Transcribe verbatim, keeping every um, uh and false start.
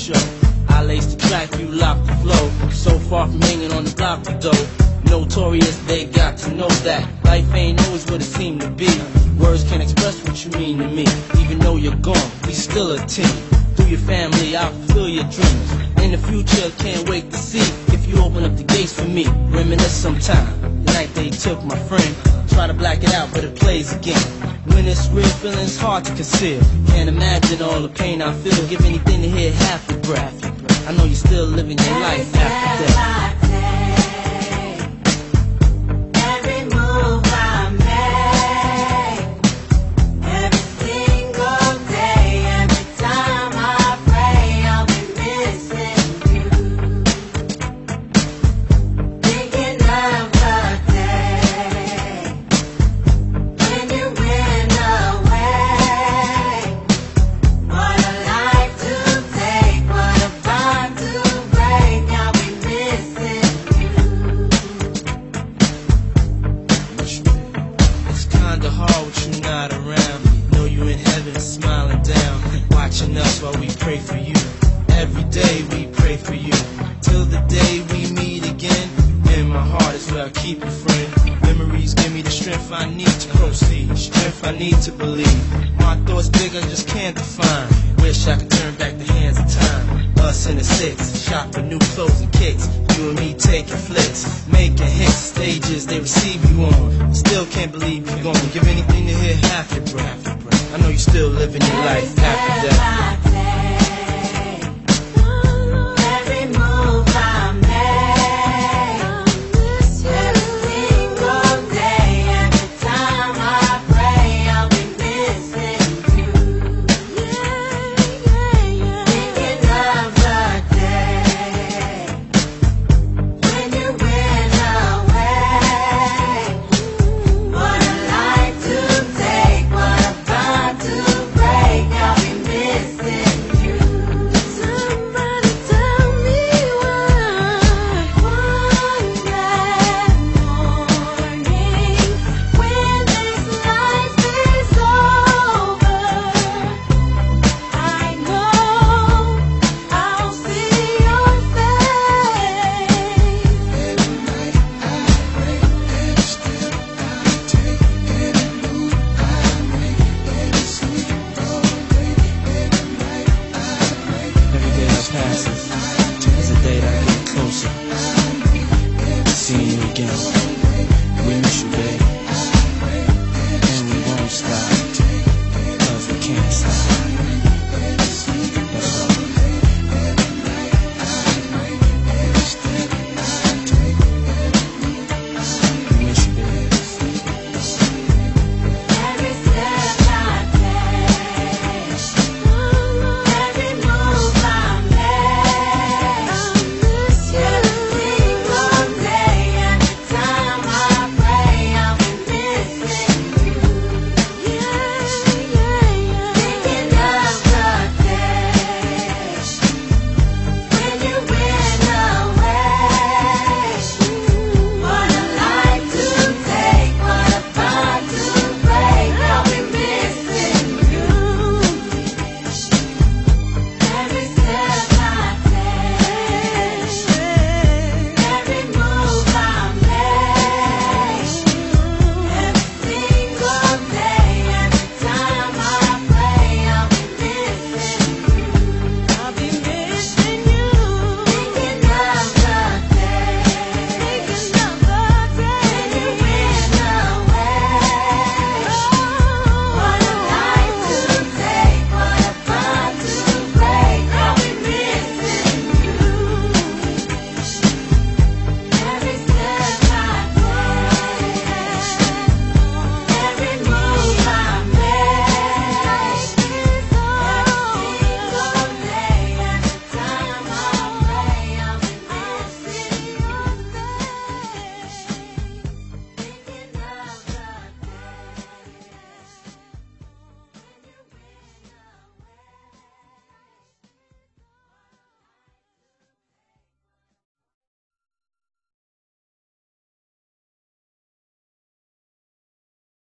show. I lace the track, you lock the flow. So far from hanging on the block, we dope. Notorious, they got to know that life ain't always what it seemed to be. Words can't express what you mean to me. Even though you're gone, we still a team. Through your family, I'll fulfill your dreams. In the future, can't wait to see if you open up the gates for me. Reminisce sometime, the night they took my friend. Try to black it out, but it plays again. When it's real, feeling's hard to conceal. Can't imagine all the pain I feel. Give anything to hear half your breath. I know you're still living your life after death. Smiling down, watching us while we pray for you. Every day we pray for you, till the day we meet again. In my heart is where I keep you, friend. Memories give me the strength I need to proceed, strength I need to believe. My thoughts big, I just can't define. Wish I could turn back the hands of time. Us in the six, shop for new clothes and kicks. You and me taking flicks, making hits, stages they receive you on. Still can't believe you're gone. Give anything to hear half your breath. I know you're still living your life after death.